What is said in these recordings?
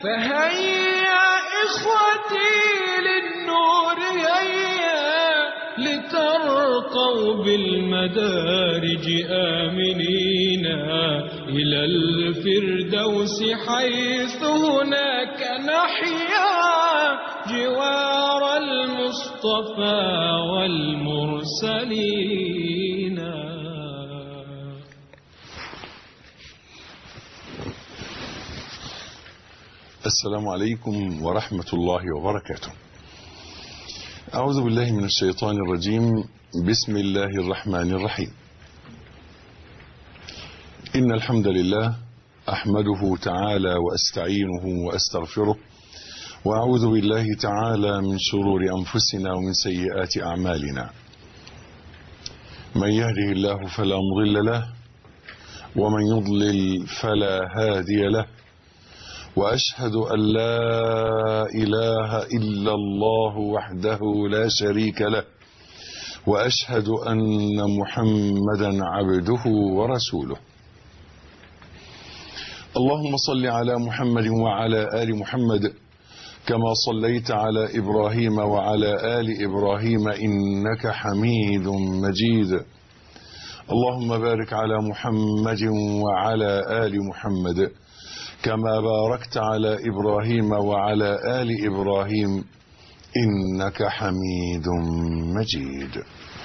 فهيا إخوتي للنور هيا لترقوا بالمدارج آمنين إلى الفردوس حيث هناك نحيا جوار المصطفى والمرسلين. السلام عليكم ورحمة الله وبركاته. أعوذ بالله من الشيطان الرجيم. بسم الله الرحمن الرحيم. إن الحمد لله أحمده تعالى وأستعينه وأستغفره، وأعوذ بالله تعالى من شرور أنفسنا ومن سيئات أعمالنا. من يهده الله فلا مضل له، ومن يضلل فلا هادي له، وأشهد أن لا إله إلا الله وحده لا شريك له، وأشهد أن محمدا عبده ورسوله. اللهم صل على محمد وعلى آل محمد كما صليت على إبراهيم وعلى آل إبراهيم إنك حميد مجيد. اللهم بارك على محمد وعلى آل محمد كما باركت على إبراهيم وعلى آل إبراهيم إنك حميد مجيد.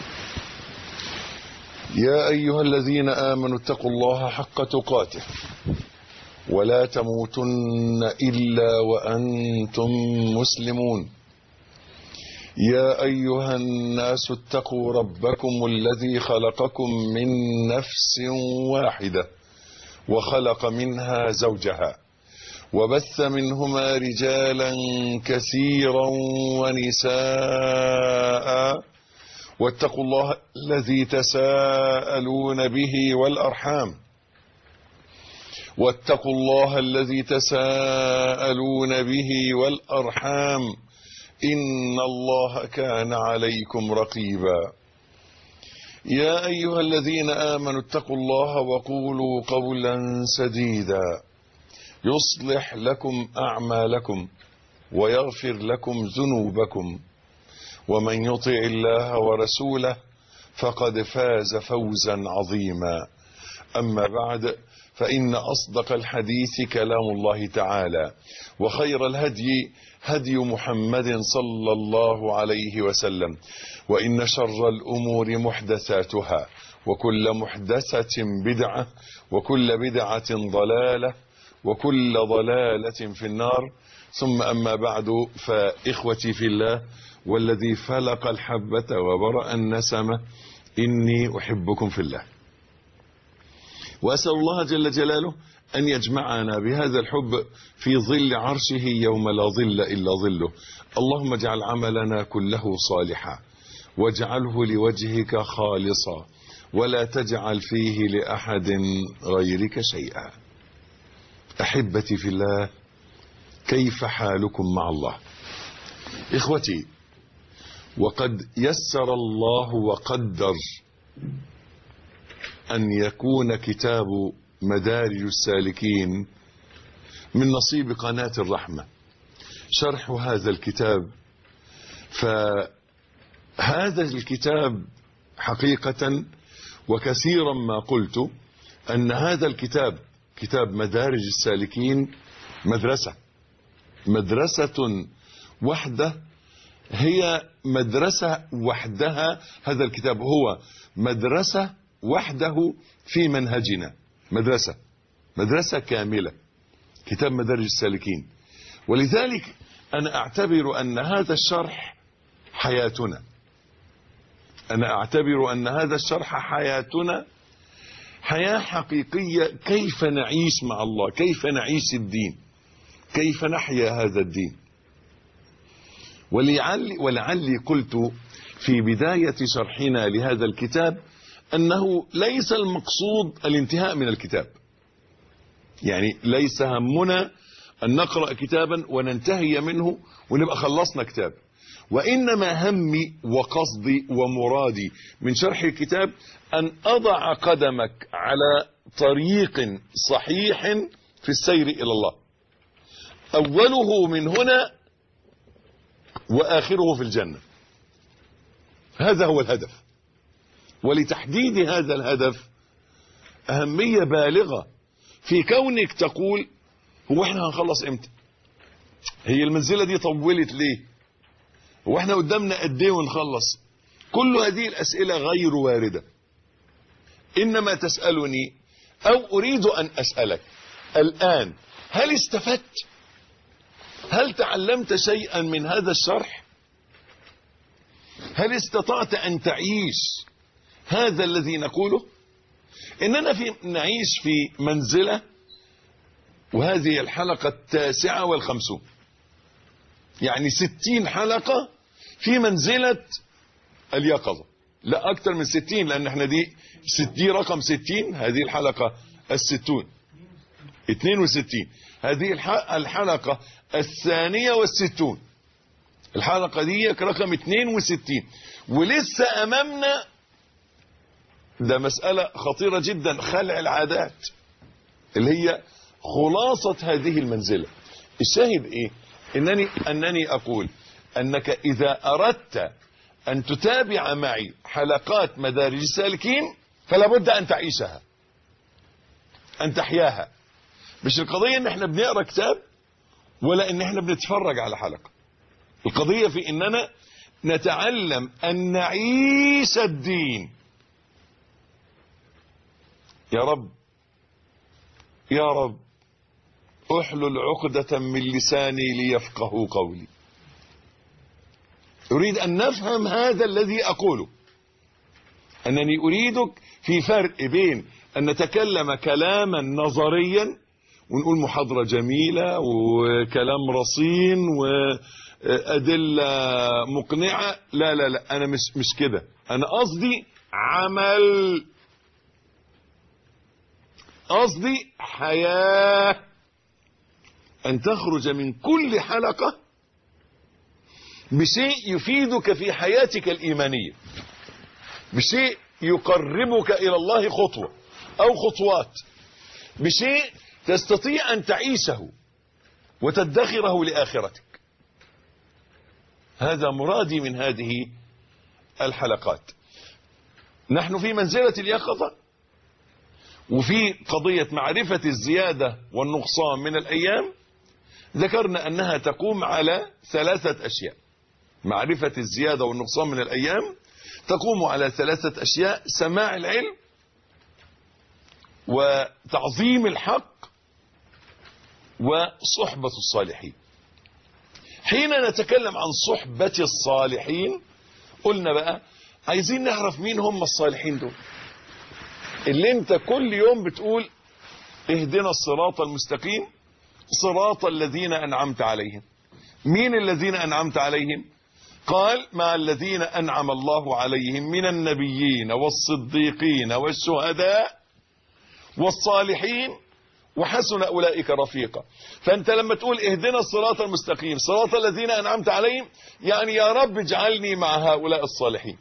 يا أيها الذين آمنوا اتقوا الله حق تقاته ولا تموتن إلا وأنتم مسلمون. يا أيها الناس اتقوا ربكم الذي خلقكم من نفس واحدة وخلق منها زوجها وبث منهما رجالا كثيرا ونساء، واتقوا الله الذي تساءلون به والأرحام واتقوا الله الذي تساءلون به والأرحام إن الله كان عليكم رقيبا. يا أيها الذين آمنوا اتقوا الله وقولوا قولا سديدا يصلح لكم أعمالكم ويغفر لكم ذنوبكم، ومن يطع الله ورسوله فقد فاز فوزا عظيما. أما بعد، فإن أصدق الحديث كلام الله تعالى، وخير الهدي هدي محمد صلى الله عليه وسلم، وإن شر الأمور محدثاتها، وكل محدثة بدعة، وكل بدعة ضلالة، وكل ضلالة في النار. ثم أما بعد، فإخوتي في الله والذي فلق الحبة وبرأ النسمة، إني أحبكم في الله، وأسأل الله جل جلاله أن يجمعنا بهذا الحب في ظل عرشه يوم لا ظل إلا ظله. اللهم اجعل عملنا كله صالحا، واجعله لوجهك خالصا، ولا تجعل فيه لأحد غيرك شيئا. أحبتي في الله، كيف حالكم مع الله؟ إخوتي، وقد يسر الله وقدر أن يكون كتاب مدارج السالكين من نصيب قناة الرحمة شرح هذا الكتاب. فهذا الكتاب حقيقة وكثيرا ما قلت أن هذا الكتاب، كتاب مدارج السالكين، مدرسة وحدة، هي مدرسة وحدها. هذا الكتاب هو مدرسة وحده في منهجنا، مدرسة كاملة، كتاب مدارج السالكين. ولذلك أنا أعتبر أن هذا الشرح حياتنا، حياة حقيقية، كيف نعيش مع الله، كيف نعيش الدين، كيف نحيا هذا الدين. ولعلي قلت في بداية شرحنا لهذا الكتاب أنه ليس المقصود الانتهاء من الكتاب، يعني ليس همنا أن نقرأ كتابا وننتهي منه ونبقى خلصنا كتاب، وإنما همي وقصدي ومرادي من شرح الكتاب أن أضع قدمك على طريق صحيح في السير إلى الله، أوله من هنا وآخره في الجنة. هذا هو الهدف. ولتحديد هذا الهدف أهمية بالغة في كونك تقول هو احنا هنخلص امتى؟ هي المنزلة دي طولت ليه؟ هو احنا قدامنا قد ايه ونخلص؟ كل هذه الأسئلة غير واردة. إنما تسألني أو أريد أن أسألك الآن: هل استفدت؟ هل تعلمت شيئا من هذا الشرح؟ هل استطعت أن تعيش هذا الذي نقوله؟ إننا نعيش في منزلة، وهذه الحلقة 59، يعني 60 حلقة في منزلة اليقظة. لا أكثر من 60، لأن احنا دي رقم 60. هذه الحلقة 62. هذه الحلقة 62. الحلقة دي رقم 62، ولسه أمامنا ده مسألة خطيرة جدا، خلع العادات، اللي هي خلاصة هذه المنزلة. الشاهد ايه؟ أنني أقول أنك إذا أردت أن تتابع معي حلقات مدارج السالكين فلا بد أن تعيشها، أن تحياها. مش القضية ان احنا بنقرأ كتاب ولا ان احنا بنتفرج على حلقة. القضية في اننا نتعلم ان نعيش الدين. يا رب يا رب احلل عقدة من لساني ليفقهوا قولي. اريد ان نفهم هذا الذي اقوله. انني اريدك في فرق بين ان نتكلم كلاما نظريا ونقول محاضرة جميلة وكلام رصين وأدلة مقنعة. لا لا لا، أنا مش كده. أنا قصدي عمل، قصدي حياة. أن تخرج من كل حلقة بشيء يفيدك في حياتك الإيمانية، بشيء يقربك إلى الله خطوة أو خطوات، بشيء تستطيع أن تعيشه وتدخره لآخرتك. هذا مرادي من هذه الحلقات. نحن في منزلة اليقظة، وفي قضية معرفة الزيادة والنقصان من الأيام ذكرنا أنها تقوم على 3 أشياء. معرفة الزيادة والنقصان من الأيام تقوم على 3 أشياء: سماع العلم، وتعظيم الحق، وصحبة الصالحين. حين نتكلم عن صحبة الصالحين قلنا بقى عايزين نعرف مين هم الصالحين دول، اللي انت كل يوم بتقول اهدنا الصراط المستقيم صراط الذين أنعمت عليهم. مين الذين أنعمت عليهم؟ قال: مع الذين أنعم الله عليهم من النبيين والصديقين والشهداء والصالحين وحسن أولئك رفيقا. فأنت لما تقول اهدنا الصراط المستقيم صراط الذين أنعمت عليهم، يعني يا رب اجعلني مع هؤلاء الصالحين.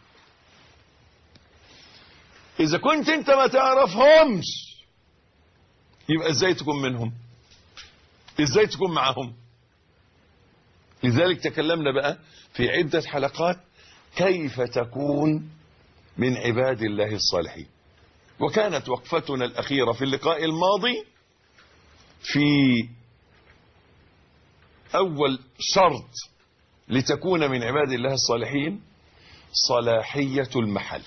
إذا كنت أنت ما تعرفهمش يبقى إزاي تكون منهم؟ إزاي تكون معهم؟ لذلك تكلمنا بقى في عدة حلقات كيف تكون من عباد الله الصالحين. وكانت وقفتنا الأخيرة في اللقاء الماضي في أول شرط لتكون من عباد الله الصالحين: صلاحية المحل.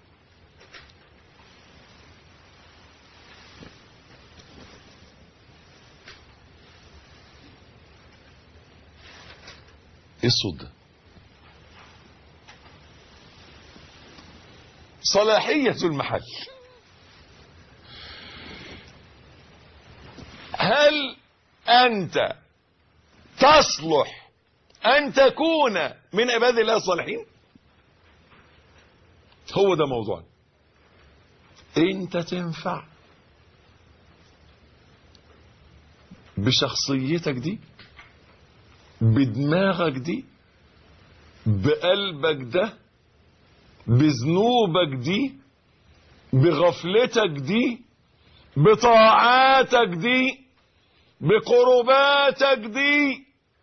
ايه الصوت ده؟ صلاحية المحل. هل أنت تصلح أن تكون من عباد الله الصالحين؟ هو ده موضوع. أنت تنفع بشخصيتك دي، بدماغك دي، بقلبك ده، بذنوبك دي، بغفلتك دي، بطاعاتك دي، بقرباتك دي،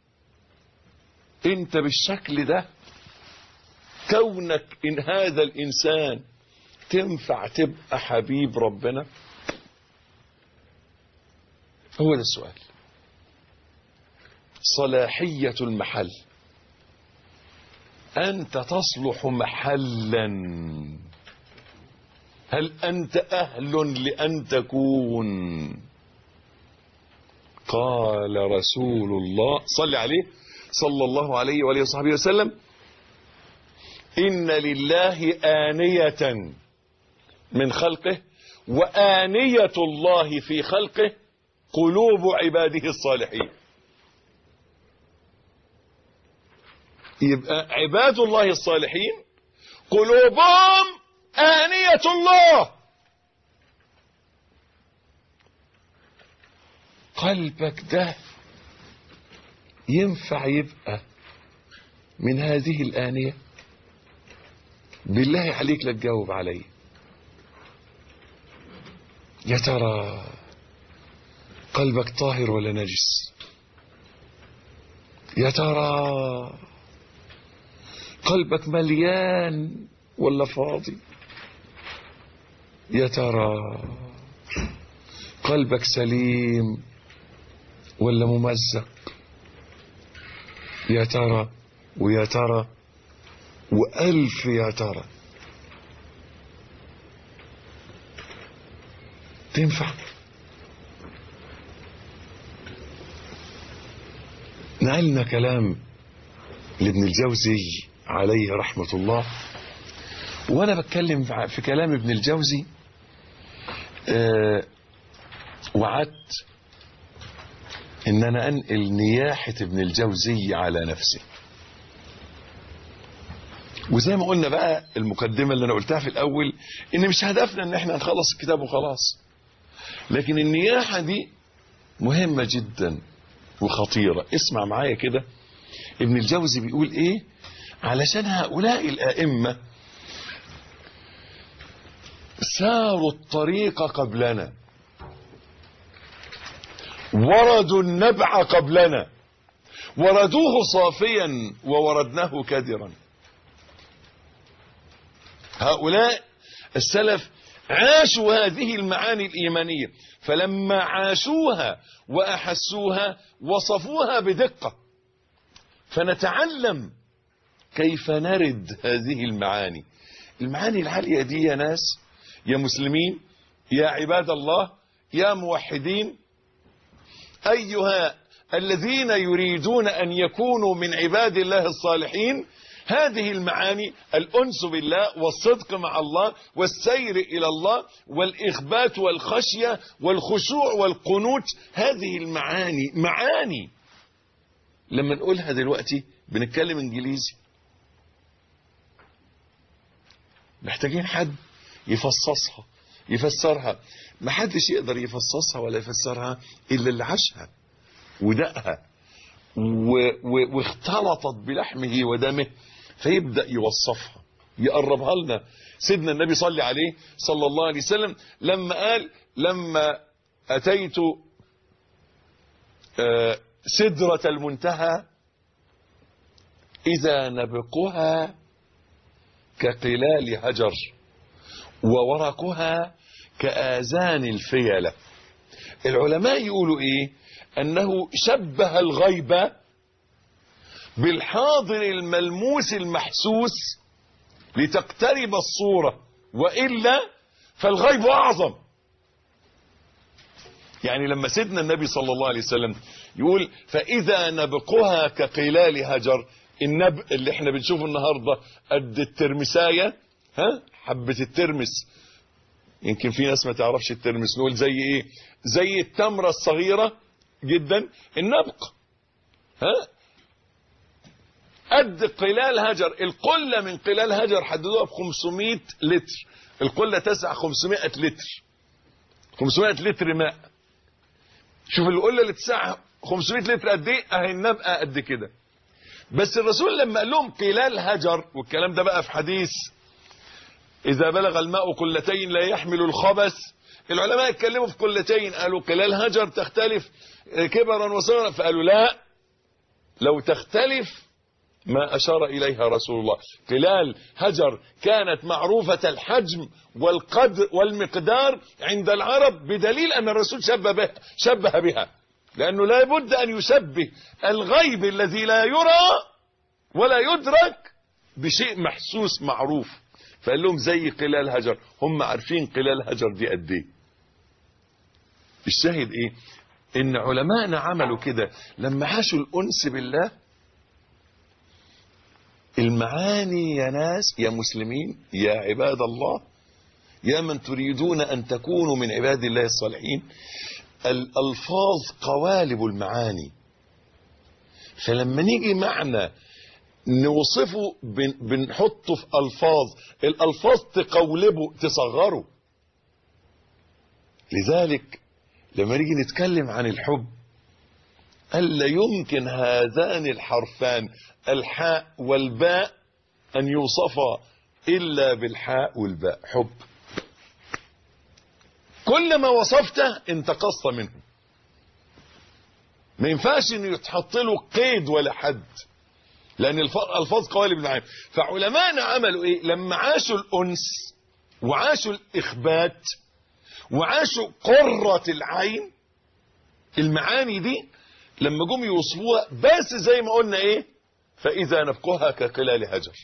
انت بالشكل ده كونك ان هذا الانسان تنفع تبقى حبيب ربنا؟ هو ده السؤال. صلاحية المحل، أنت تصلح محلا، هل أنت أهل لأن تكون؟ قال رسول الله صلى عليه صلى الله عليه وآله وصحبه وسلم: إن لله آنية من خلقه، وآنية الله في خلقه قلوب عباده الصالحين. يبقى عباد الله الصالحين قلوبهم آنية الله. قلبك ده ينفع يبقى من هذه الآنية؟ بالله عليك لا تجاوب علي. يا ترى قلبك طاهر ولا نجس؟ يا ترى قلبك مليان ولا فاضي؟ يا ترى قلبك سليم ولا ممزق؟ يا ترى ويا ترى وألف يا ترى. تنفع؟ نقلنا كلام لابن الجوزي عليه رحمة الله، وانا بتكلم في كلام ابن الجوزي وعدت ان انا انقل نياحة ابن الجوزي على نفسي. وزي ما قلنا بقى المقدمة اللي انا قلتها في الاول، ان مش هدفنا ان احنا نخلص الكتاب وخلاص، لكن النياحة دي مهمة جدا وخطيرة. اسمع معايا كده ابن الجوزي بيقول ايه، علشان هؤلاء الائمة ساروا الطريق قبلنا، وردوا النبع قبلنا، وردوه صافيا ووردناه كدرا. هؤلاء السلف عاشوا هذه المعاني الإيمانية، فلما عاشوها وأحسوها وصفوها بدقة، فنتعلم كيف نرد هذه المعاني. المعاني العالية دي يا ناس، يا مسلمين، يا عباد الله، يا موحدين، أيها الذين يريدون أن يكونوا من عباد الله الصالحين، هذه المعاني الأنس بالله والصدق مع الله والسير إلى الله والإخبات والخشية والخشوع والقنوت، هذه المعاني معاني لما نقولها دلوقتي بنتكلم انجليزي، محتاجين حد يفصصها يفسرها. ما حدش يقدر يفصصها ولا يفسرها إلا اللي عاشها ودقها واختلطت بلحمه ودمه، فيبدأ يوصفها يقربها لنا. سيدنا النبي صلى عليه صلى الله عليه وسلم لما قال: لما أتيت سدرة المنتهى إذا نبقها كقلال هجر وورقها كآذان الفيلة. العلماء يقولوا إيه؟ أنه شبه الغيبة بالحاضر الملموس المحسوس لتقترب الصورة، وإلا فالغيب أعظم. يعني لما سيدنا النبي صلى الله عليه وسلم يقول: فإذا نبقها كقلال هجر، النبق اللي احنا بنشوفه النهاردة قد الترمساية، حبة الترمس، يمكن في ناس ما تعرفش الترمس، نقول زي ايه؟ زي التمرة الصغيرة جدا. النبق قد قلال هجر. القلة من قلال هجر حددوها ب 500 لتر، القلة تسع 500 لتر، 500 لتر ماء. شوف القلة اللي تسع 500 لتر قد ايه، اهي النبقة قد كده. بس الرسول لما قال لهم قلال هجر، والكلام ده بقى في حديث: إذا بلغ الماء قلتين لا يحمل الخبث العلماء اتكلموا في قلتين، قالوا قلال هجر تختلف كبرا وصغرا، فقالوا لا، لو تختلف ما أشار إليها رسول الله. قلال هجر كانت معروفة الحجم والقدر والمقدار عند العرب، بدليل أن الرسول شبه بها، لأنه لا بد أن يشبه الغيب الذي لا يرى ولا يدرك بشيء محسوس معروف، فقال لهم زي قلال هجر. هم عارفين قلال هجر دي قد ايه. الشاهد ايه؟ ان علماءنا عملوا كده لما عاشوا الانس بالله. المعاني يا ناس، يا مسلمين، يا عباد الله، يا من تريدون ان تكونوا من عباد الله الصالحين، الالفاظ قوالب المعاني. فلما نيجي معنى نوصفه بنحطه في الألفاظ تقولبه تصغره. لذلك لما نيجي نتكلم عن الحب، قال لا يمكن هذان الحرفان الحاء والباء أن يوصفا إلا بالحاء والباء. حب كل ما وصفته انتقصت منه، ما ينفعش انه يتحط له قيد ولا حد، لأن الألفاظ قوالب المعاني. فعلماءنا عملوا إيه؟ لما عاشوا الأنس وعاشوا الإخبات وعاشوا قرة العين، المعاني دي لما جم يوصفوها بس زي ما قلنا إيه؟ فإذا نفقها كقلال هجر،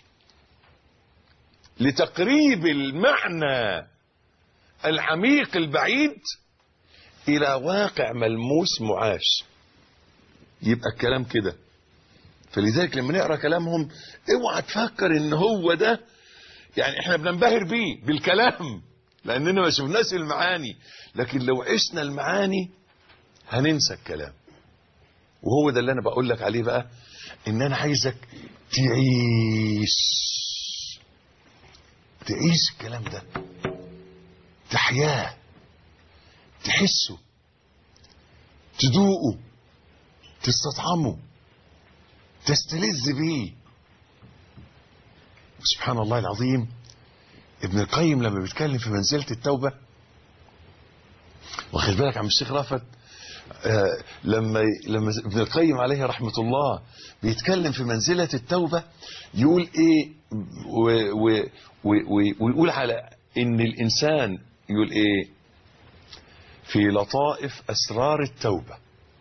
لتقريب المعنى العميق البعيد إلى واقع ملموس معاش. يبقى الكلام كده. فلذلك لما نقرأ كلامهم اوعى تفكر ان هو ده، يعني احنا بننبهر بيه بالكلام لاننا ما شفناش المعاني، لكن لو عشنا المعاني هننسى الكلام. وهو ده اللي انا بقول لك عليه بقى، ان انا عايزك تعيش الكلام ده، تحياه، تحسه، تدوقه، تستطعمه، تستلذ بيه. سبحان الله العظيم. ابن القيم لما بيتكلم في منزلة التوبة، واخد بالك عم الشيخ رافت، لما ابن القيم عليه رحمة الله بيتكلم في منزلة التوبة، يقول ايه ويقول على ان الانسان، يقول ايه في لطائف اسرار التوبة،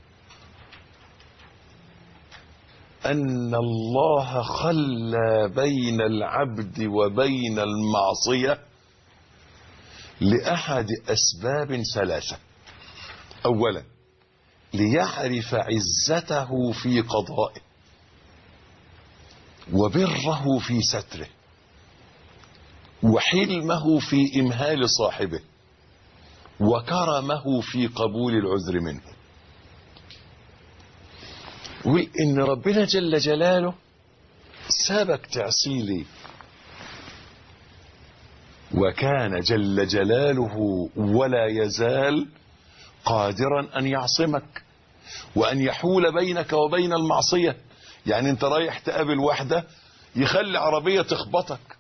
أن الله خلى بين العبد وبين المعصية لأحد أسباب ثلاثة. أولا ليعرف عزته في قضائه، وبره في ستره، وحلمه في إمهال صاحبه، وكرمه في قبول العذر منه. وإن ربنا جل جلاله سابك تعصي لي، وكان جل جلاله ولا يزال قادرا أن يعصمك وأن يحول بينك وبين المعصية. يعني انت رايح تقابل واحدة يخلي عربية تخبطك،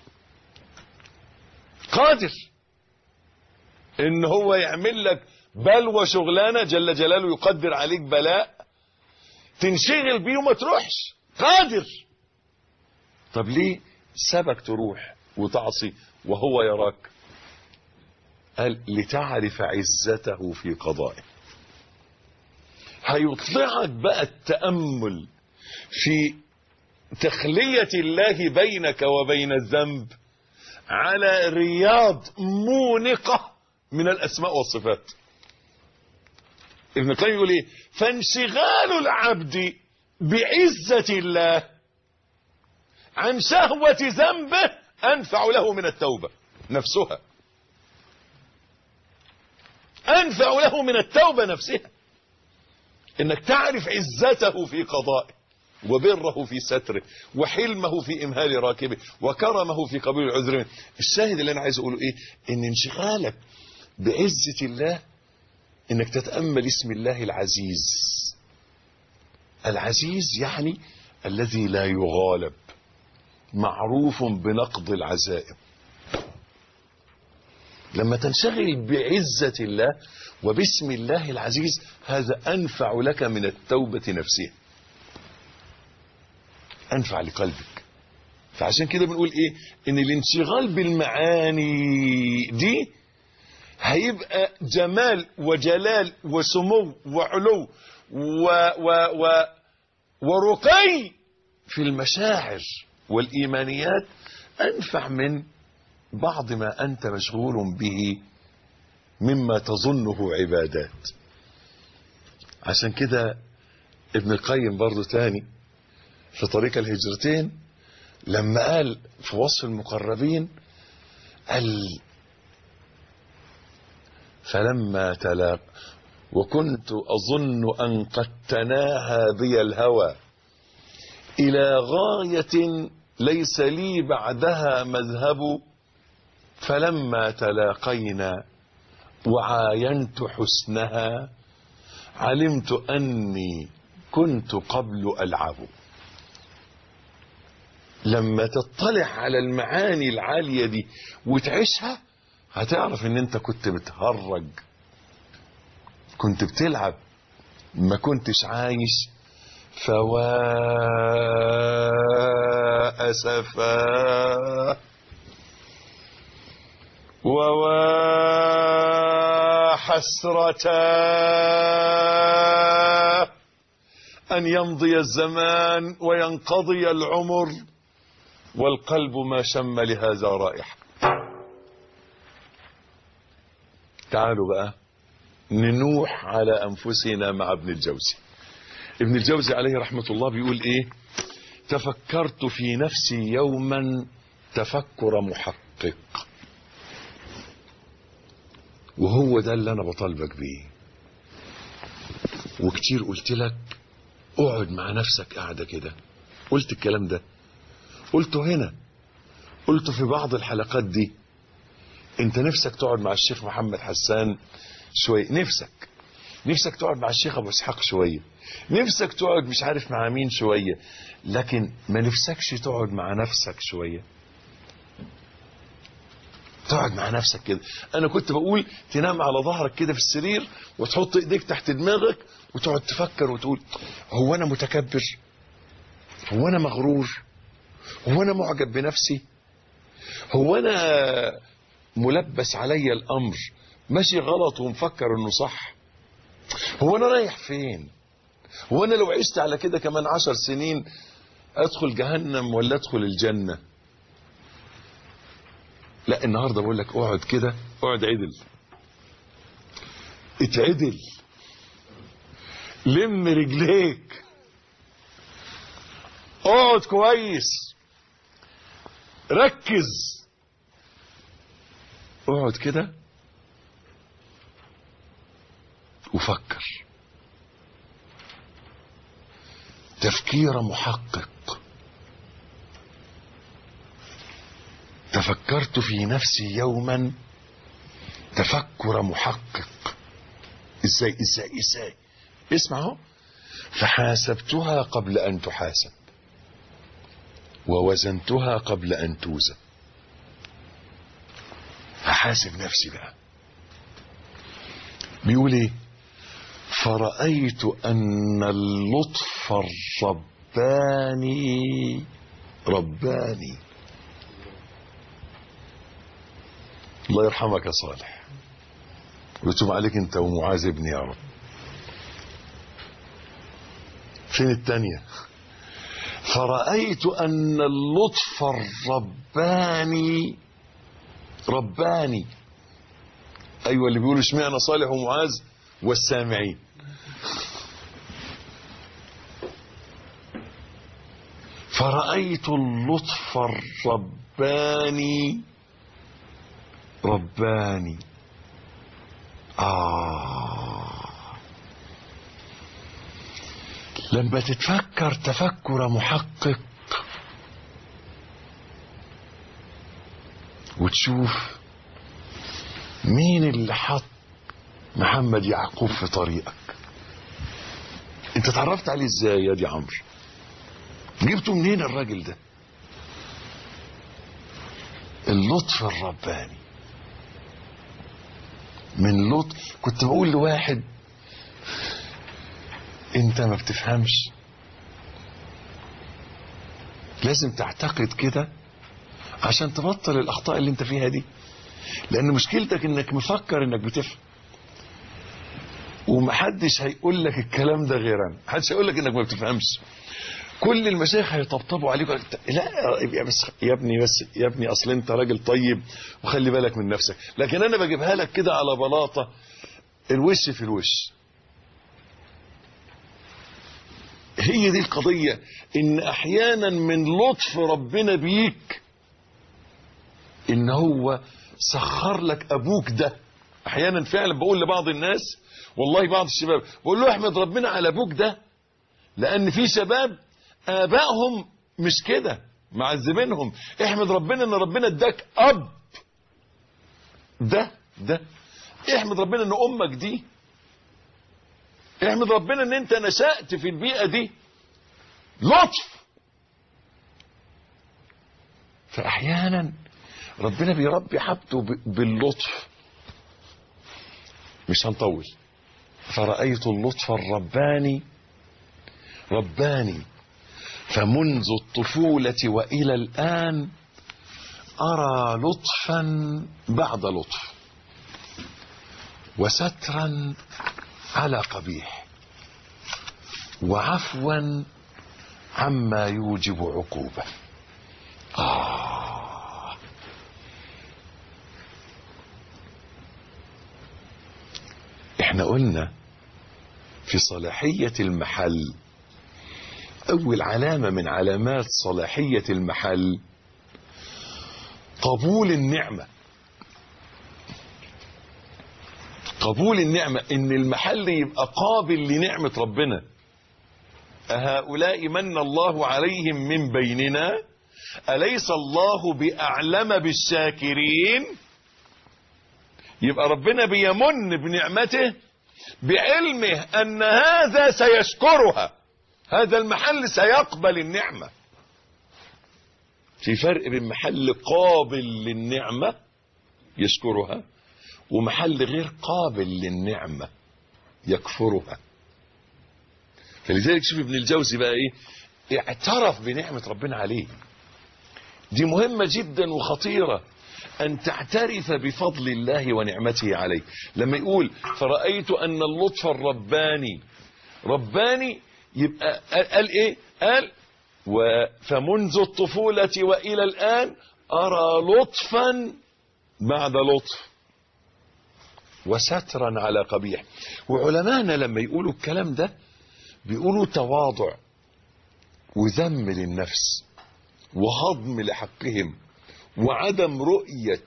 قادر ان هو يعمل لك بلوى شغلانة، جل جلاله يقدر عليك بلاء تنشغل بيه وما تروحش، قادر. طب ليه سبك تروح وتعصي وهو يراك؟ قال لتعرف عزته في قضائه. هيطلعك بقى التأمل في تخلية الله بينك وبين الذنب على رياض مونقة من الأسماء والصفات. ابن القيم يقول ايه؟ فانشغال العبد بعزة الله عن شهوة ذنبه أنفع له من التوبة نفسها، أنفع له من التوبة نفسها. إنك تعرف عزته في قضائه، وبره في ستره، وحلمه في إمهال راكبه، وكرمه في قبول العذر منه. الشاهد اللي أنا عايز أقوله إيه؟ إن انشغالك بعزة الله إنك تتأمل اسم الله العزيز. العزيز يعني الذي لا يغالب، معروف بنقض العزائم. لما تنشغل بعزة الله وباسم الله العزيز، هذا أنفع لك من التوبة نفسها، أنفع لقلبك. فعشان كده بنقول إيه؟ إن الانشغال بالمعاني دي هيبقى جمال وجلال وسمو وعلو ورقي في المشاعر والإيمانيات، أنفع من بعض ما أنت مشغول به مما تظنه عبادات. عشان كده ابن القيم برضو تاني في طريق الهجرتين لما قال في وصف المقربين، قال فلما تلاق وكنت أظن أن قد تناهى بي الهوى إلى غاية ليس لي بعدها مذهب، فلما تلاقينا وعاينت حسنها علمت أني كنت قبل ألعب. لما تطلع على المعاني العالية دي وتعيشها هتعرف ان انت كنت بتهرج، كنت بتلعب، ما كنتش عايش. فوا أسفا ووا حسرة أن يمضي الزمان وينقضي العمر والقلب ما شم لهذا رائحة. تعالوا بقى ننوح على أنفسنا مع ابن الجوزي. ابن الجوزي عليه رحمة الله بيقول إيه؟ تفكرت في نفسي يوما تفكر محقق. وهو ده اللي أنا بطالبك بيه. وكتير قلت لك اقعد مع نفسك قاعدة كده. قلت الكلام ده، قلته هنا، قلته في بعض الحلقات دي. انت نفسك تقعد مع الشيخ محمد حسان شوية، نفسك تقعد مع الشيخ ابو اسحاق شوية، نفسك تقعد مش عارف مع مين شوية، لكن ما نفسكش تقعد مع نفسك شوية. تقعد مع نفسك كده. انا كنت بقول تنام على ظهرك كده في السرير وتحط ايديك تحت دماغك وتقعد تفكر وتقول هو انا متكبر؟ هو انا مغرور؟ هو انا معجب بنفسي؟ هو انا ملبس علي الامر ماشي غلط ومفكر انه صح؟ هو انا رايح فين؟ هو انا لو عشت على كده كمان 10 سنين ادخل جهنم ولا ادخل الجنة؟ لا، النهاردة بقول لك اقعد كده، اقعد عدل، اتعدل، لم رجليك، اقعد كويس، ركز، اقعد كده وفكر تفكير محقق. تفكرت في نفسي يوما تفكر محقق. ازاي؟ اسمع اهو. فحاسبتها قبل ان تحاسب ووزنتها قبل ان توزن. هحاسب نفسي بقى. بيقول ايه؟ فرأيت ان اللطف الرباني الله يرحمك يا صالح ويتوب عليك انت ومعاذ ابني يا رب. فين التانية؟ فرأيت ان اللطف رباني. ايوه، اللي بيقولوا اشمعنى صالح ومعاذ والسامعين. فرأيت اللطف الرباني لما تتفكر تفكر محقق وتشوف مين اللي حط محمد يعقوب في طريقك. انت اتعرفت عليه ازاي يا دي عمرو؟ جبته منين الراجل ده؟ اللطف الرباني. من لطف. كنت بقول لواحد انت ما بتفهمش، لازم تعتقد كده عشان تبطل الاخطاء اللي انت فيها دي، لان مشكلتك انك مفكر انك بتفهم، ومحدش هيقول لك الكلام ده غير انا، محدش هيقول لك انك ما بتفهمش. كل المشايخ هيطبطبوا عليك، لا يا ابني اصل انت راجل طيب وخلي بالك من نفسك، لكن انا بجيبها لك كده على بلاطه، الوش في الوش. هي دي القضيه، ان احيانا من لطف ربنا بيك ان هو سخر لك ابوك ده. احيانا فعلا بقول لبعض الناس، والله بعض الشباب بقول له احمد ربنا على ابوك ده، لان في شباب ابائهم مش كده معذبينهم. احمد ربنا ان ربنا اداك اب ده احمد ربنا ان امك دي، احمد ربنا ان انت نشأت في البيئة دي، لطف. فاحيانا ربنا بيربي حبته باللطف. مش هنطول. فرأيت اللطف الرباني فمنذ الطفولة وإلى الآن أرى لطفا بعد لطف، وسترا على قبيح، وعفوا عما يوجب عقوبة. احنا قلنا في صلاحية المحل، أول علامة من علامات صلاحية المحل قبول النعمة. قبول النعمة، إن المحل يبقى قابل لنعمة ربنا. أهؤلاء من الله عليهم من بيننا أليس الله بأعلم بالشاكرين؟ يبقى ربنا بيمن بنعمته بعلمه أن هذا سيشكرها، هذا المحل سيقبل النعمة. في فرق بين محل قابل للنعمة يشكرها، ومحل غير قابل للنعمة يكفرها. فلذلك شوف ابن الجوزي بقى ايه، اعترف بنعمة ربنا عليه. دي مهمة جدا وخطيرة، أن تعترف بفضل الله ونعمته عليك. لما يقول فرأيت أن اللطف رباني يبقى قال ايه؟ قال فمنذ الطفولة وإلى الآن أرى لطفا بعد لطف، وسترا على قبيح. وعلماءنا لما يقولوا الكلام ده بيقولوا تواضع وذم للنفس وهضم لحقهم وعدم رؤية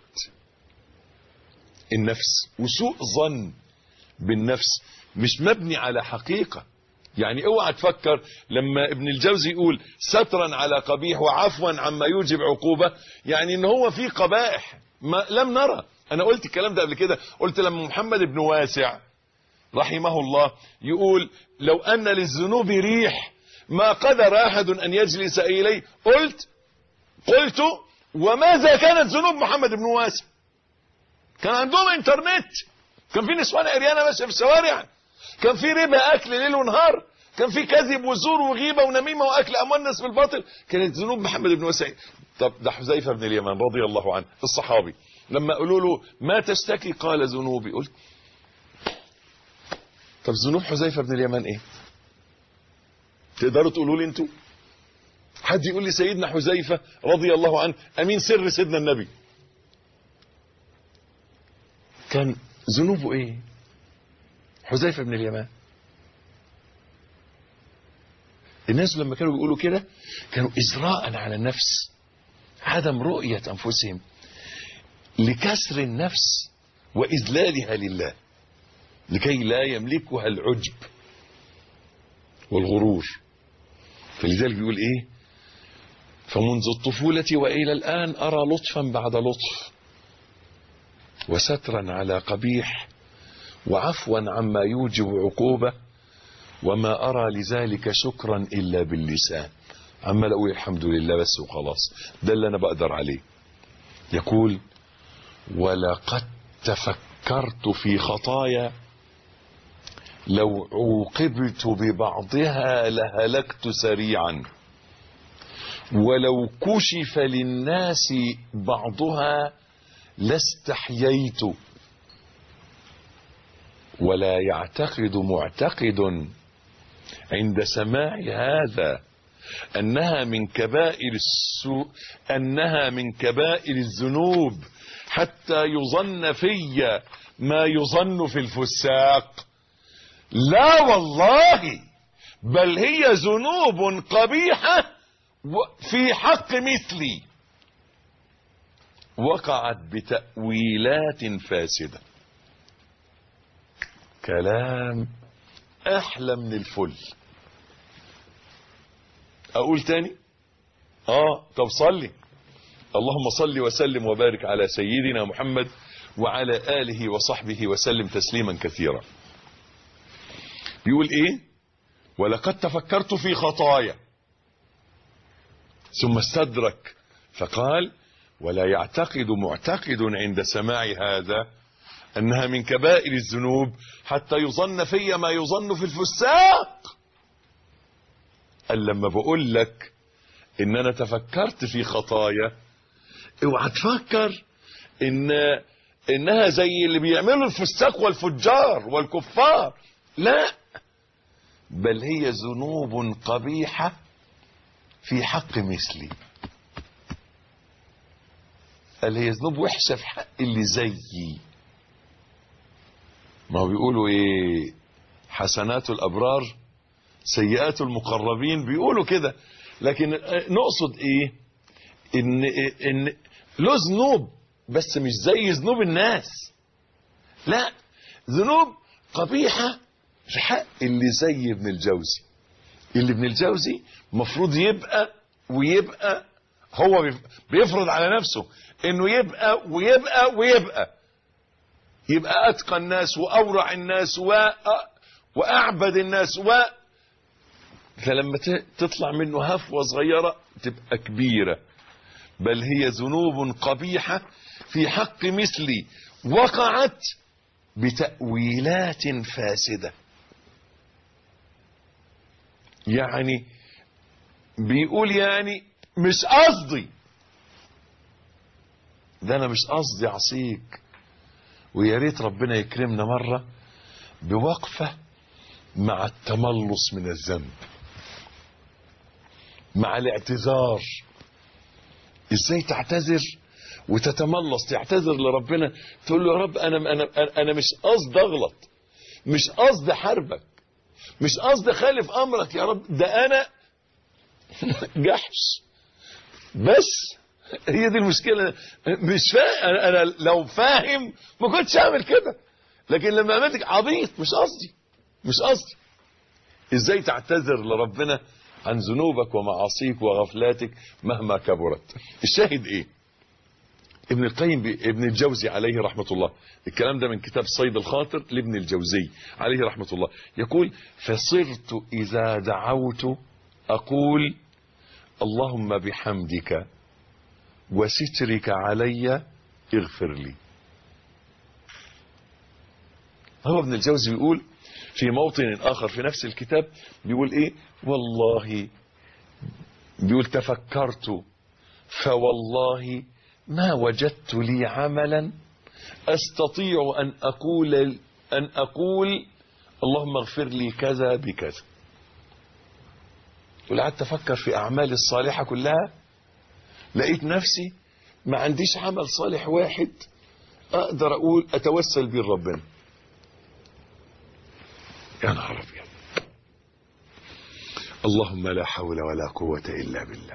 النفس وسوء ظن بالنفس، مش مبني على حقيقة. يعني اوعى تفكر لما ابن الجوزي يقول سترا على قبيح وعفوا عما يوجب عقوبة يعني ان هو في قبائح ما لم نرى. انا قلت الكلام ده قبل كده، قلت لما محمد بن واسع رحمه الله يقول لو ان للذنوب ريح ما قدر احد ان يجلس اليه، قلت وماذا كانت ذنوب محمد بن واسع؟ كان عندهم انترنت، كان في نسوان عريانه ماشيه في الشوارع، كان في ربا اكل ليل ونهار، كان في كذب وزور وغيبه ونميمه واكل اموال الناس بالباطل. كانت ذنوب محمد بن واسع. طب ده حذيفه بن اليمان رضي الله عنه الصحابي لما قالوا له ما تشتكي قال ذنوبي، قلت طب ذنوب حذيفه بن اليمان ايه؟ تقدروا تقولوا لي انتوا؟ حد يقول لي سيدنا حذيفه رضي الله عنه امين سر سيدنا النبي كان ذنوبه ايه؟ حذيفه بن اليمان. الناس لما كانوا بيقولوا كده كانوا إزراء على النفس، عدم رؤية أنفسهم، لكسر النفس وإذلالها لله لكي لا يملكها العجب والغرور. فلذلك بيقول إيه؟ فمنذ الطفولة وإلى الآن أرى لطفا بعد لطف، وسترا على قبيح، وعفوا عما يوجب عقوبة، وما أرى لذلك شكرا إلا باللسان. عمال أقول الحمد لله بس وخلاص، ده اللي أنا بقدر عليه. يقول ولقد تفكرت في خطايا لو عوقبت ببعضها لهلكت سريعا، ولو كشف للناس بعضها لاستحييت. ولا يعتقد معتقد عند سماع هذا أنها من كبائر الذنوب حتى يظن في ما يظن في الفساق. لا والله، بل هي ذنوب قبيحة في حق مثلي وقعت بتأويلات فاسدة. كلام أحلى من الفل. أقول تاني؟ طب صلي. اللهم صل وسلم وبارك على سيدنا محمد وعلى آله وصحبه وسلم تسليما كثيرا. بيقول ايه؟ ولقد تفكرت في خطايا، ثم استدرك فقال: ولا يعتقد معتقد عند سماع هذا أنها من كبائر الذنوب حتى يظن في ما يظن في الفساق. قال لما بقول لك ان انا تفكرت في خطايا، اوعى تفكر انها زي اللي بيعملوا الفساق والفجار والكفار، لا، بل هي ذنوب قبيحة في حق مثلي. قال هي ذنوب وحشة في حق اللي زيي. ما هو بيقولوا ايه؟ حسنات الابرار سيئات المقربين، بيقولوا كده. لكن نقصد ايه؟ ان له ذنوب بس مش زي ذنوب الناس، لا، ذنوب قبيحة في حق اللي زي ابن الجوزي. اللي ابن الجوزي مفروض يبقى هو بيفرض على نفسه انه يبقى اتقى الناس واورع الناس واعبد الناس فلما تطلع منه هفوة صغيرة تبقى كبيرة. بل هي ذنوب قبيحة في حق مثلي وقعت بتأويلات فاسدة. يعني بيقول يعني مش قصدي، ده انا مش قصدي اعصيك. ويا ريت ربنا يكرمنا مرة بوقفة مع التملص من الذنب، مع الاعتذار. ازاي تعتذر وتتملص، تعتذر لربنا، تقول له يا رب انا مش قصد اغلط، مش قصد حربك، مش قصد خالف امرك يا رب، ده انا جحش. بس هي دي المشكلة، مش فاهم. انا لو فاهم ما كنتش اعمل كده، لكن لما عملتك عبيط، مش قصدي. ازاي تعتذر لربنا عن ذنوبك ومعاصيك وغفلاتك مهما كبرت؟ الشاهد ايه؟ ابن الجوزي عليه رحمة الله، الكلام ده من كتاب صيد الخاطر لابن الجوزي عليه رحمة الله، يقول: فصرت إذا دعوت أقول اللهم بحمدك وسترك علي اغفر لي. هو ابن الجوزي بيقول في موطن آخر في نفس الكتاب، بيقول ايه؟ والله، بيقول تفكرت فوالله ما وجدت لي عملا استطيع ان اقول اللهم اغفر لي كذا بكذا. قعدت افكر في اعمالي الصالحة كلها، لقيت نفسي ما عنديش عمل صالح واحد اقدر اقول اتوسل بيه لربنا. يا نهار ابيض، اللهم لا حول ولا قوة الا بالله.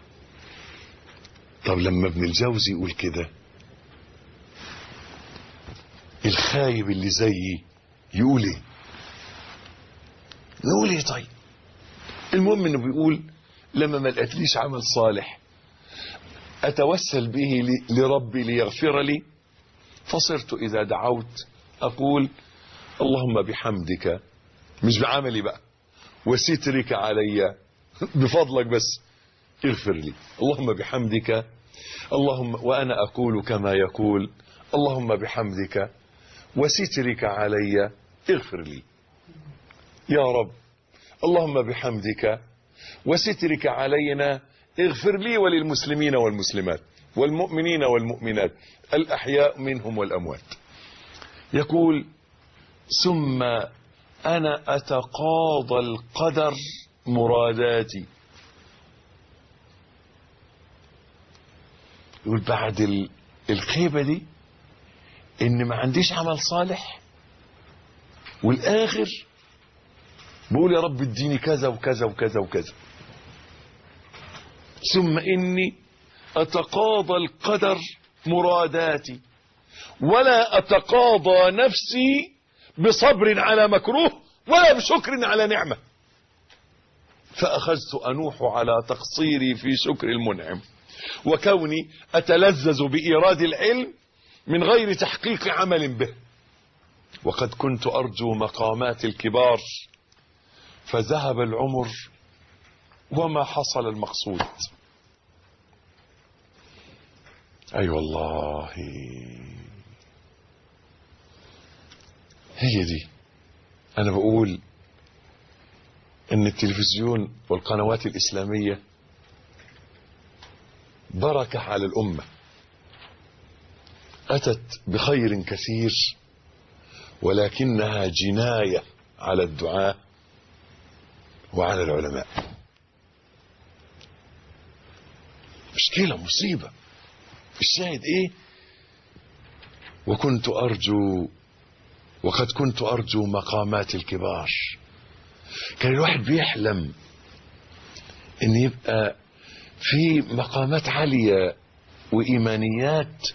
طب لما ابن الجوزي يقول كده، الخايب اللي زيي يقول ايه؟ نقول ايه؟ طيب المهم انه بيقول لما ما لقيتليش عمل صالح اتوسل به لربي ليغفر لي، فصرت اذا دعوت اقول اللهم بحمدك، مش بعملي بقى، وسترك علي، بفضلك بس، اغفر لي. اللهم بحمدك، اللهم، وانا اقول كما يقول اللهم بحمدك وسترك علي اغفر لي. يا رب اللهم بحمدك وسترك علينا اغفر لي وللمسلمين والمسلمات والمؤمنين والمؤمنات الأحياء منهم والأموات. يقول ثم أنا أتقاضى القدر مراداتي. يقول بعد الخيبة دي إن ما عنديش عمل صالح، والآخر بقول يا رب اديني كذا وكذا وكذا وكذا. ثم إني أتقاضى القدر مراداتي ولا أتقاضى نفسي بصبر على مكروه ولا بشكر على نعمة. فأخذت أنوح على تقصيري في شكر المنعم وكوني أتلذذ بإيراد العلم من غير تحقيق عمل به. وقد كنت أرجو مقامات الكبار فذهب العمر وما حصل المقصود. أي والله هي دي. أنا بقول إن التلفزيون والقنوات الإسلامية بركة على الأمة، أتت بخير كثير، ولكنها جناية على الدعاة وعلى العلماء. مشكلة، مصيبة. الشاهد ايه؟ وقد كنت أرجو مقامات الكبار. كان الواحد بيحلم ان يبقى في مقامات عالية وإيمانيات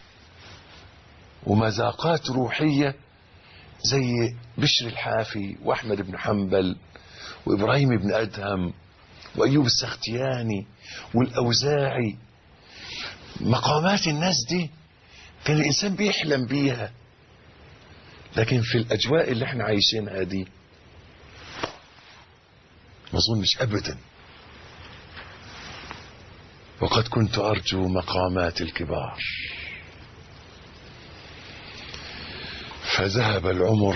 ومذاقات روحية زي بشر الحافي وأحمد بن حنبل وإبراهيم بن أدهم وأيوب السختياني والأوزاعي. مقامات الناس دي كان الإنسان بيحلم بيها، لكن في الأجواء اللي احنا عايشينها دي ما اظنش أبدا. وقد كنت أرجو مقامات الكبار فذهب العمر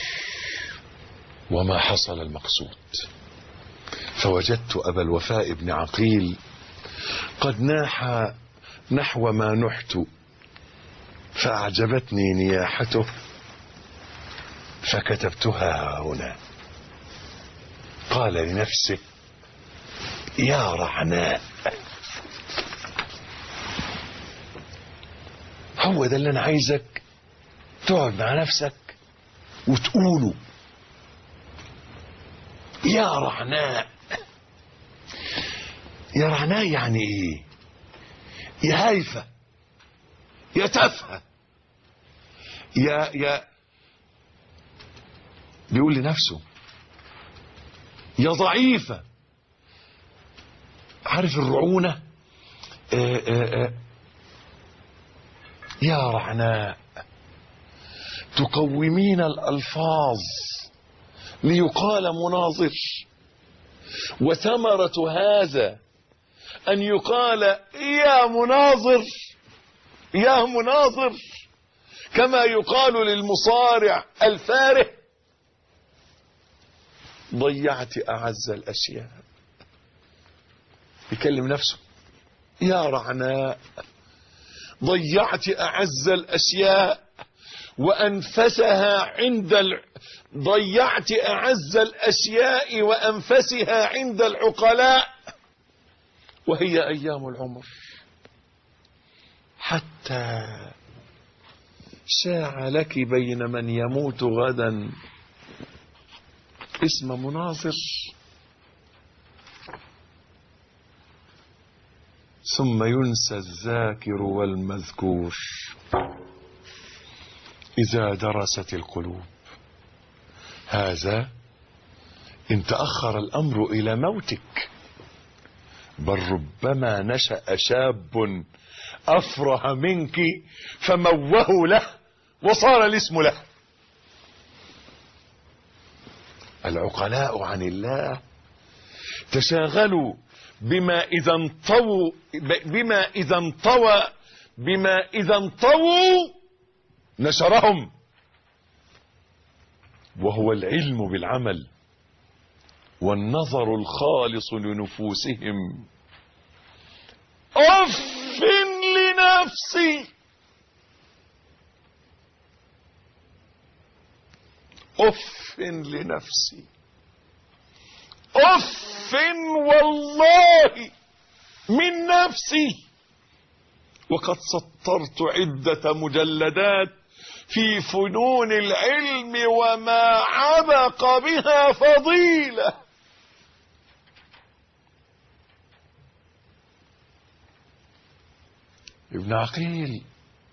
وما حصل المقصود. فوجدت أبا الوفاء بن عقيل قد ناح نحو ما نحت فأعجبتني نياحته فكتبتها هنا. قال لنفسه يا رعناء. هو ده اللي أنا عايزك تقعد مع نفسك وتقوله، يا رعناء. يا رعناء يعني ايه؟ يا هايفة، يا تافهة، يا بيقول لنفسه يا ضعيفة. عارف الرعونة؟ يا رعناء تقومين الألفاظ ليقال مناظر، وثمرة هذا أن يقال يا مناظر يا مناظر، كما يقال للمصارع الفاره ضيعت أعز الأشياء. يكلم نفسه يا رعناء ضيعت أعز الأشياء وأنفسها ضيعت أعز الأشياء وأنفسها عند العقلاء، وهي أيام العمر. حتى شاع لك بين من يموت غدا اسم مناظر، ثم ينسى الذاكر والمذكور إذا درست القلوب. هذا إن تأخر الأمر إلى موتك، بل ربما نشأ شاب أفره منك فموه له وصار الاسم له. العقلاء عن الله تشاغلوا بما إذا انطووا نشرهم، وهو العلم بالعمل والنظر الخالص لنفوسهم. أف لنفسي، أف لنفسي، أف والله من نفسي. وقد سطرت عدة مجلدات في فنون العلم وما عبق بها فضيلة. ابن عقيل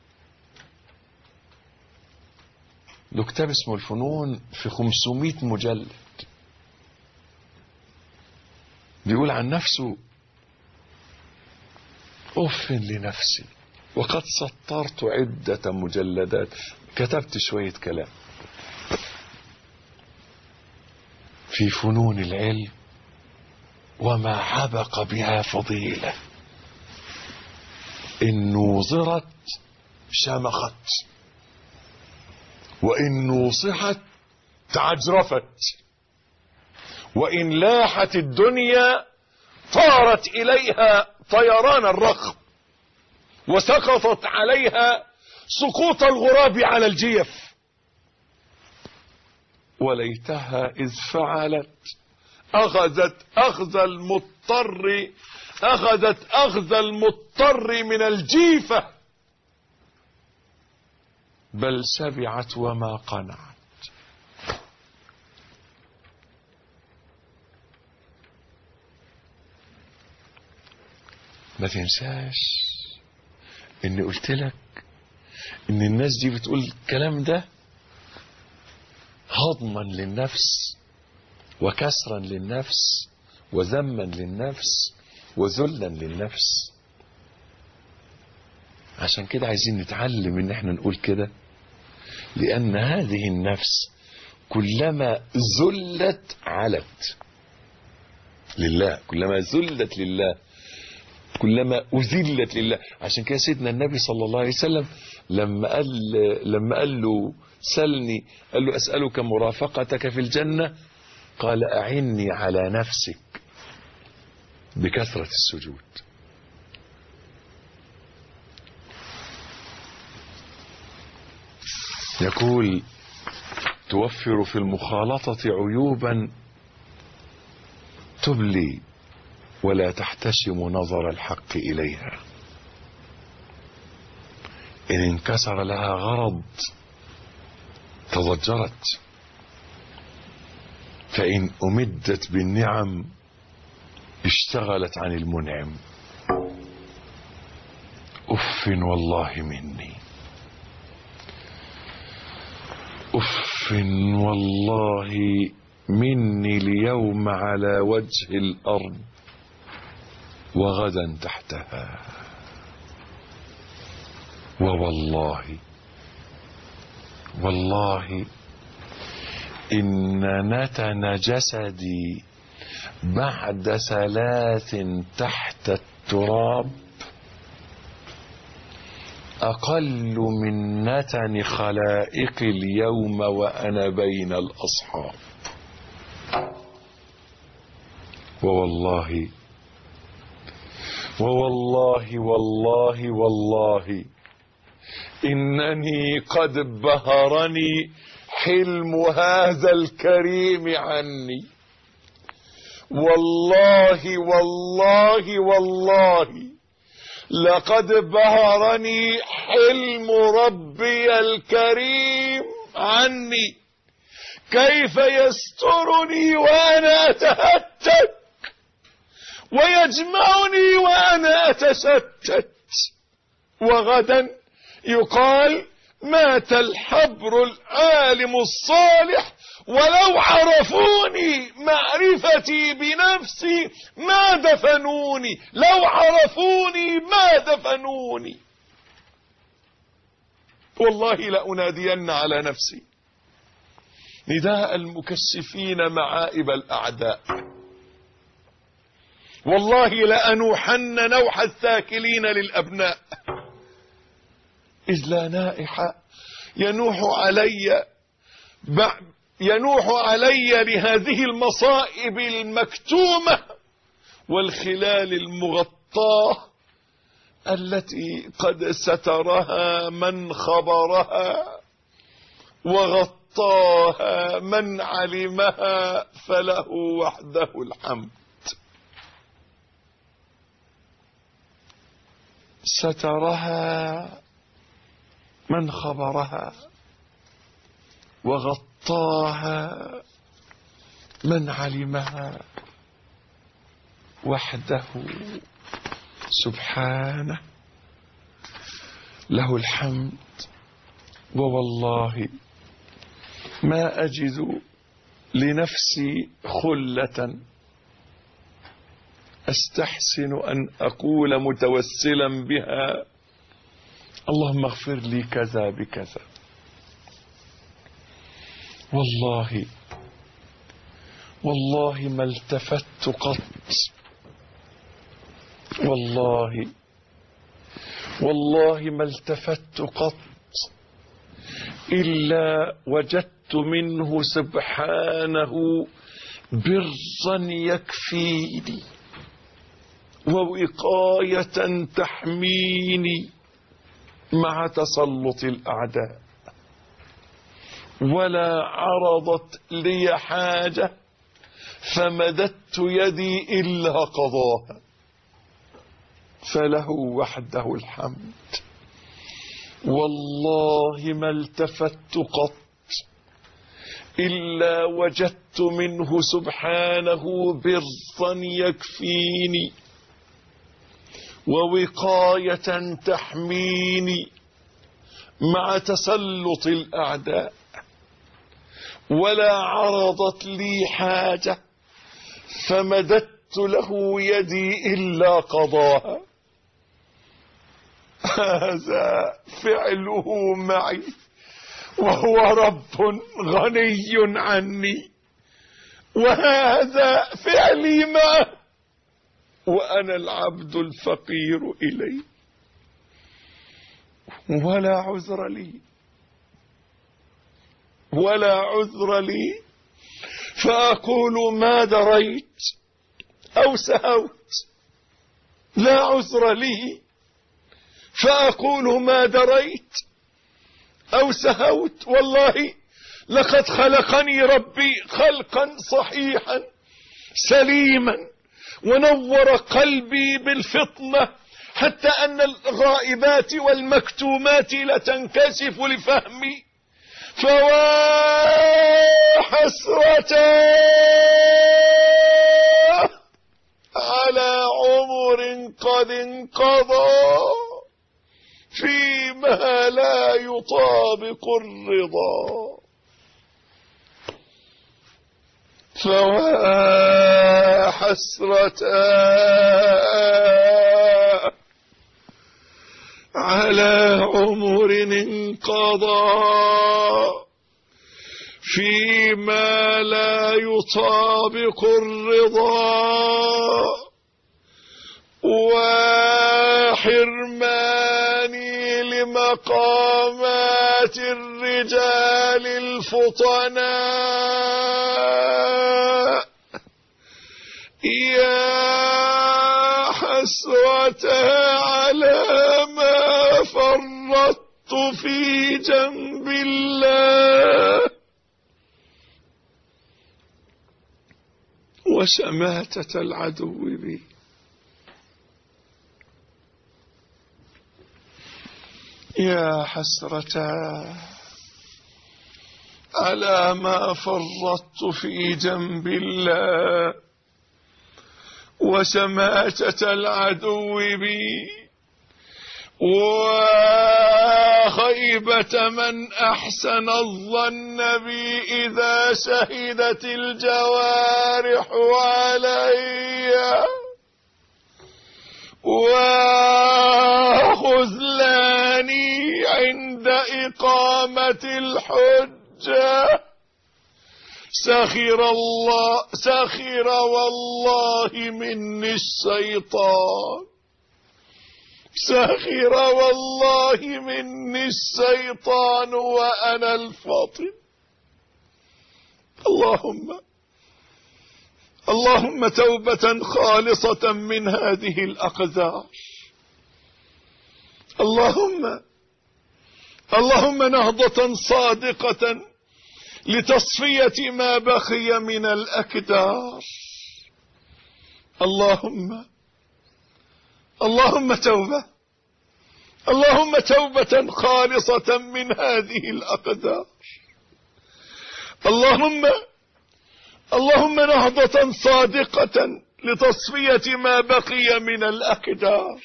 له كتاب اسمه الفنون في 500 مجلد، بيقول عن نفسه أف لنفسي وقد سطرت عدة مجلدات، كتبت شوية كلام في فنون العلم وما عبق بها فضيلة. إن نوظرت شمخت، وإن نوصحت تعجرفت، وإن لاحت الدنيا طارت إليها طيران الرخم، وسقطت عليها سقوط الغراب على الجيف. وليتها إذ فعلت أخذت أخذ المضطر من الجيفة، بل سبعت وما قنعت. ما تنساش اني قلت لك ان الناس دي بتقول الكلام ده هضما للنفس وكسرا للنفس وذما للنفس وذلا للنفس. عشان كده عايزين نتعلم ان احنا نقول كده، لان هذه النفس كلما ذلت علت لله، كلما ذلت لله، كلما أذلت لله. عشان كده سيدنا النبي صلى الله عليه وسلم لما قال له سلني، قال له أسألك مرافقتك في الجنة، قال أعني على نفسك بكثرة السجود. يقول توفر في المخالطة عيوبا تبلي ولا تحتشم نظر الحق إليها. إن انكسر لها غرض تضجرت، فإن أمدت بالنعم اشتغلت عن المنعم. أف والله مني، أف والله مني اليوم على وجه الأرض وغدا تحتها. والله إن نتن جسدي بعد 3 تحت التراب أقل من نتن خلائق اليوم وأنا بين الأصحاب. ووالله إنني قد بهرني حلم هذا الكريم عني. والله لقد بهرني حلم ربي الكريم عني. كيف يسترني وأنا أتهتك ويجمعني وأنا أتشتت. وغدا يقال مات الحبر العالم الصالح ولو عرفوني معرفتي بنفسي ما دفنوني، لو عرفوني ما دفنوني. والله لأنادين على نفسي نداء المكشفين معائب الأعداء. والله لأنوحن نوح الثاكلين للأبناء، إذ لا نائح ينوح علي ينوح علي لهذه المصائب المكتومة والخلال المغطاة التي قد سترها من خبرها وغطاها من علمها، فله وحده الحمد. سترها من خبرها وغطاها من علمها، وحده سبحانه له الحمد. ووالله ما أجد لنفسي خلة أستحسن أن أقول متوسلا بها اللهم اغفر لي كذا بكذا. والله ما التفت قط، والله ما التفت قط إلا وجدت منه سبحانه برا يكفيني ووقاية تحميني مع تسلط الأعداء، ولا عرضت لي حاجة فمددت يدي إلا قضاها، فله وحده الحمد. والله ما التفت قط إلا وجدت منه سبحانه برا يكفيني ووقاية تحميني مع تسلط الأعداء، ولا عرضت لي حاجة فمددت له يدي إلا قضاها. هذا فعله معي وهو رب غني عني، وهذا فعلي معه وأنا العبد الفقير إليه. ولا عذر لي فأقول ما دريت أو سهوت، لا عذر لي فأقول ما دريت أو سهوت. والله لقد خلقني ربي خلقا صحيحا سليما، ونور قلبي بالفطنة حتى أن الغائبات والمكتومات لتنكشف لفهمي. فوا حسرة على عمر قد انقضى فيما لا يطابق الرضا. فوا حسرة على عمر انقضى فيما لا يطابق الرضا، وحرماني لمقامات الرجال الفطناء. يا حسرة على ما فرطت في جنب الله وشماتة العدو بي. يا حسرة على ما فرطت في جنب الله وشماتة العدو بي، وخيبة من أحسن الظن بي إذا شهدت الجوارح علي، وخذلاني عند إقامة الحجة. سخر والله مني الشيطان، سخر والله مني الشيطان وأنا الفطن، اللهم توبة خالصة من هذه الأقذار. اللهم نهضة صادقة لتصفية ما بقي من الأكدار. اللهم توبة خالصة من هذه الأقدار. اللهم نهضة صادقة لتصفية ما بقي من الأكدار.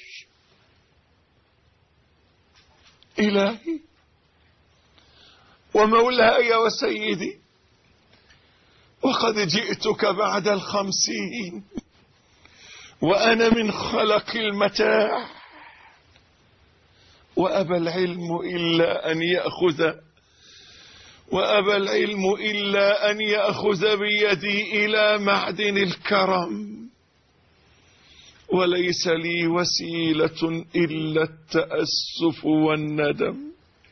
إلهي ومولاي وسيدي، وقد جئتك بعد 50 وأنا من خلق المتاع، وأبى العلم إلا أن يأخذ بيدي إلى معدن الكرم، وليس لي وسيلة إلا التأسف والندم.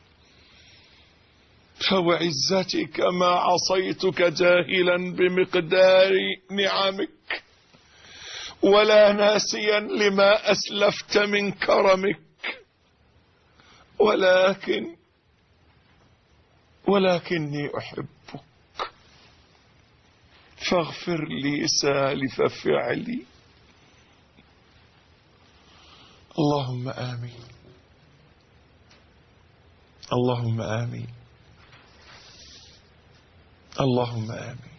فوعزتك ما عصيتك جاهلا بمقدار نعمك، ولا ناسيا لما أسلفت من كرمك، ولكني أحبك فاغفر لي سالف فعلي. اللهم آمين، اللهم آمين، اللهم آمين.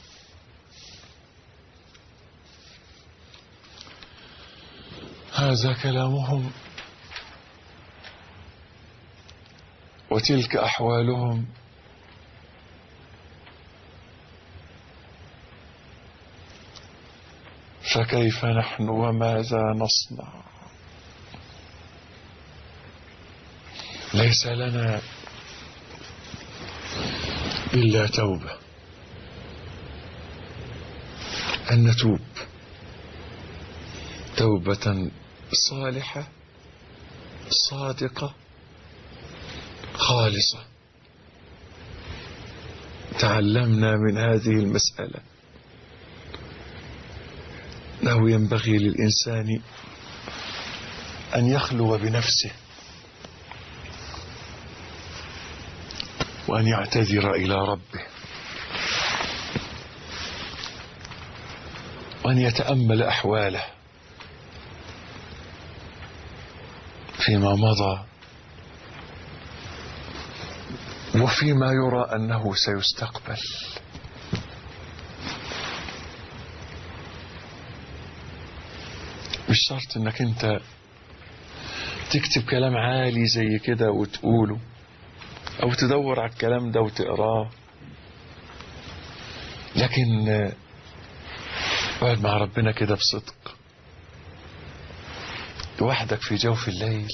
هذا كلامهم وتلك أحوالهم، فكيف نحن وماذا نصنع؟ ليس لنا إلا توبة، أن نتوب توبة صالحة صادقة خالصة. تعلمنا من هذه المسألة أنه ينبغي للإنسان أن يخلو بنفسه وأن يعتذر إلى ربه، وأن يتأمل أحواله فيما مضى وفيما يرى أنه سيستقبل. مش شرط أنك أنت تكتب كلام عالي زي كده وتقوله، أو تدور على الكلام ده وتقراه، لكن اقعد مع ربنا كده بصدق لوحدك في جوف الليل.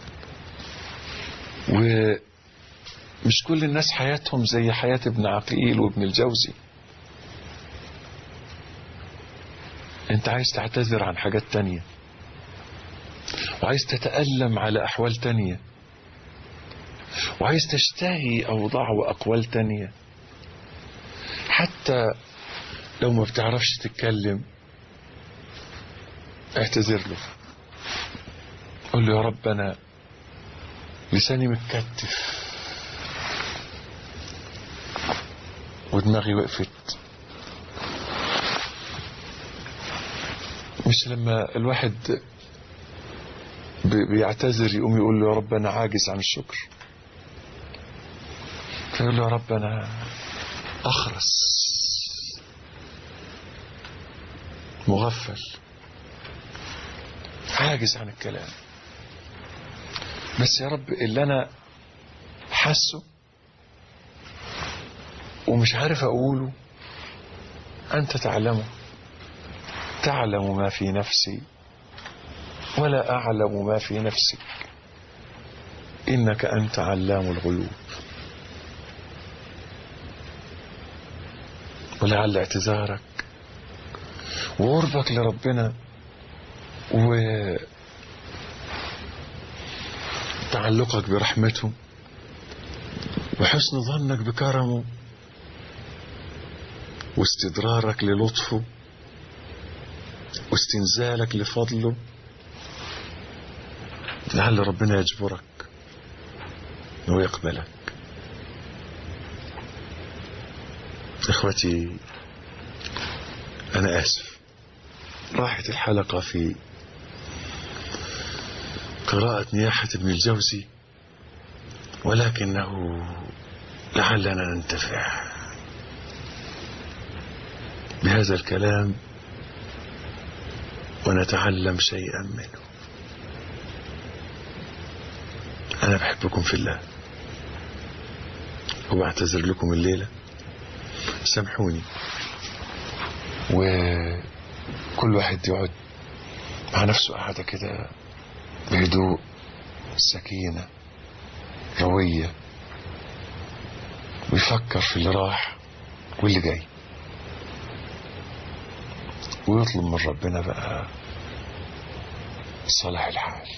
ومش كل الناس حياتهم زي حياة ابن عقيل وابن الجوزي. انت عايز تعتذر عن حاجات تانية، وعايز تتألم على أحوال تانية، وعايز تشتهي أوضاع وأقوال تانية. حتى لو ما بتعرفش تتكلم اعتذر له، قل له يا رب أنا لساني متكتف ودماغي وقفت. مش لما الواحد بيعتذر يقوم يقول له يا رب أنا عاجز عن الشكر، فيقول له يا رب أنا أخرس مغفل عاجز عن الكلام، بس يا رب اللي أنا حاسه ومش عارف أقوله أنت تعلمه، تعلم ما في نفسي ولا أعلم ما في نفسك، إنك أنت علام الغيوب. ولعل اعتذارك وقربك لربنا وتعلقك برحمته وحسن ظنك بكرمه واستدرارك للطفه واستنزالك لفضله، لعل ربنا يجبرك ويقبلك. اخوتي انا اسف، راحت الحلقة في قراءة نياحة ابن الجوزي، ولكنه لعلنا ننتفع بهذا الكلام ونتعلم شيئا منه. أنا بحبكم في الله وبعتذر لكم الليلة، سامحوني، وكل واحد يقعد مع نفسه قاعدة كده بهدوء، سكينة، روية، ويفكر في اللي راح واللي جاي، ويطلب من ربنا بقى صلاح الحال.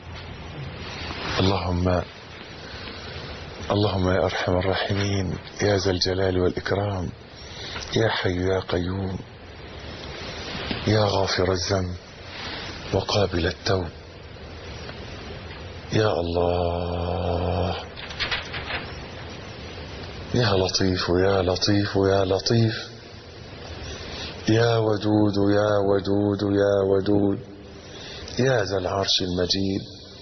اللهم يا أرحم الراحمين، يا ذا الجلال والإكرام، يا حي يا قيوم، يا غافر الذنب وقابل التوب، يا الله، يا لطيف يا لطيف يا لطيف، يا ودود يا ودود يا ودود، يا ذا العرش المجيد،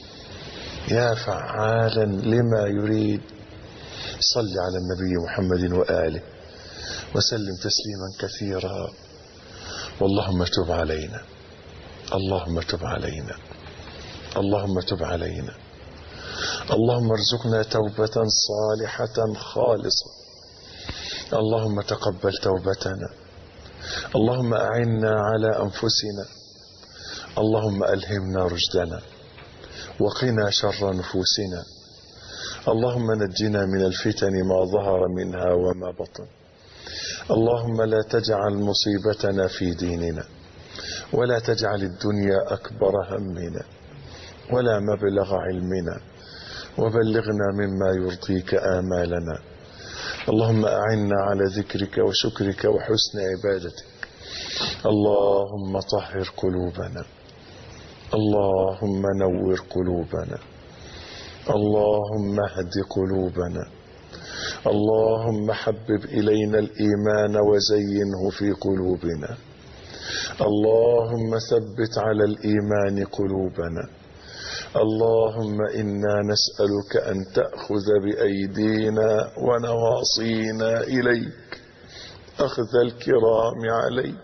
يا فعالا لما يريد. صل على النبي محمد وآله وسلم تسليما كثيرا. واللهم تب علينا، اللهم تب علينا، اللهم تب علينا، اللهم ارزقنا توبة صالحة خالصة، اللهم تقبل توبتنا، اللهم أعنا على أنفسنا، اللهم ألهمنا رشدنا وقنا شر نفوسنا، اللهم نجنا من الفتن ما ظهر منها وما بطن، اللهم لا تجعل مصيبتنا في ديننا، ولا تجعل الدنيا أكبر همنا ولا مبلغ علمنا، وبلغنا مما يرضيك آمالنا. اللهم أعنا على ذكرك وشكرك وحسن عبادتك. اللهم طهر قلوبنا، اللهم نور قلوبنا، اللهم اهد قلوبنا، اللهم حبب إلينا الإيمان وزينه في قلوبنا، اللهم ثبت على الإيمان قلوبنا. اللهم إنا نسألك أن تأخذ بأيدينا ونواصينا إليك أخذ الكرام عليك.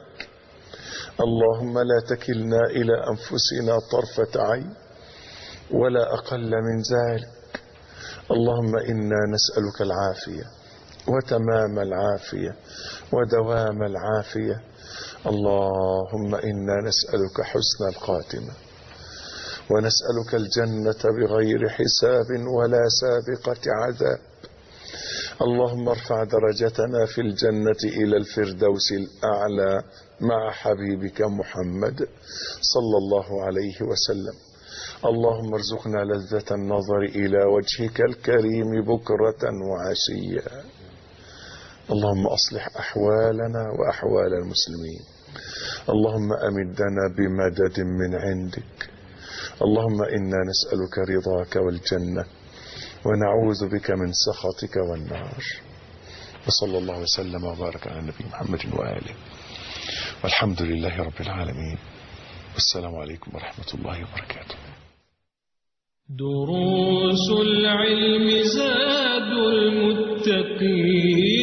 اللهم لا تكلنا إلى أنفسنا طرفة عين ولا أقل من ذلك. اللهم إنا نسألك العافية وتمام العافية ودوام العافية. اللهم إنا نسألك حسن الخاتمة، ونسألك الجنة بغير حساب ولا سابقة عذاب. اللهم ارفع درجتنا في الجنة إلى الفردوس الأعلى مع حبيبك محمد صلى الله عليه وسلم. اللهم ارزقنا لذة النظر إلى وجهك الكريم بكرة وعشيا. اللهم أصلح أحوالنا وأحوال المسلمين. اللهم أمدنا بمدد من عندك. اللهم إنا نسألك رضاك والجنة ونعوذ بك من سخطك والنار. وصلى الله وسلم وبارك على النبي محمد وآله، والحمد لله رب العالمين، والسلام عليكم ورحمة الله وبركاته. دروس العلم زاد المتقين.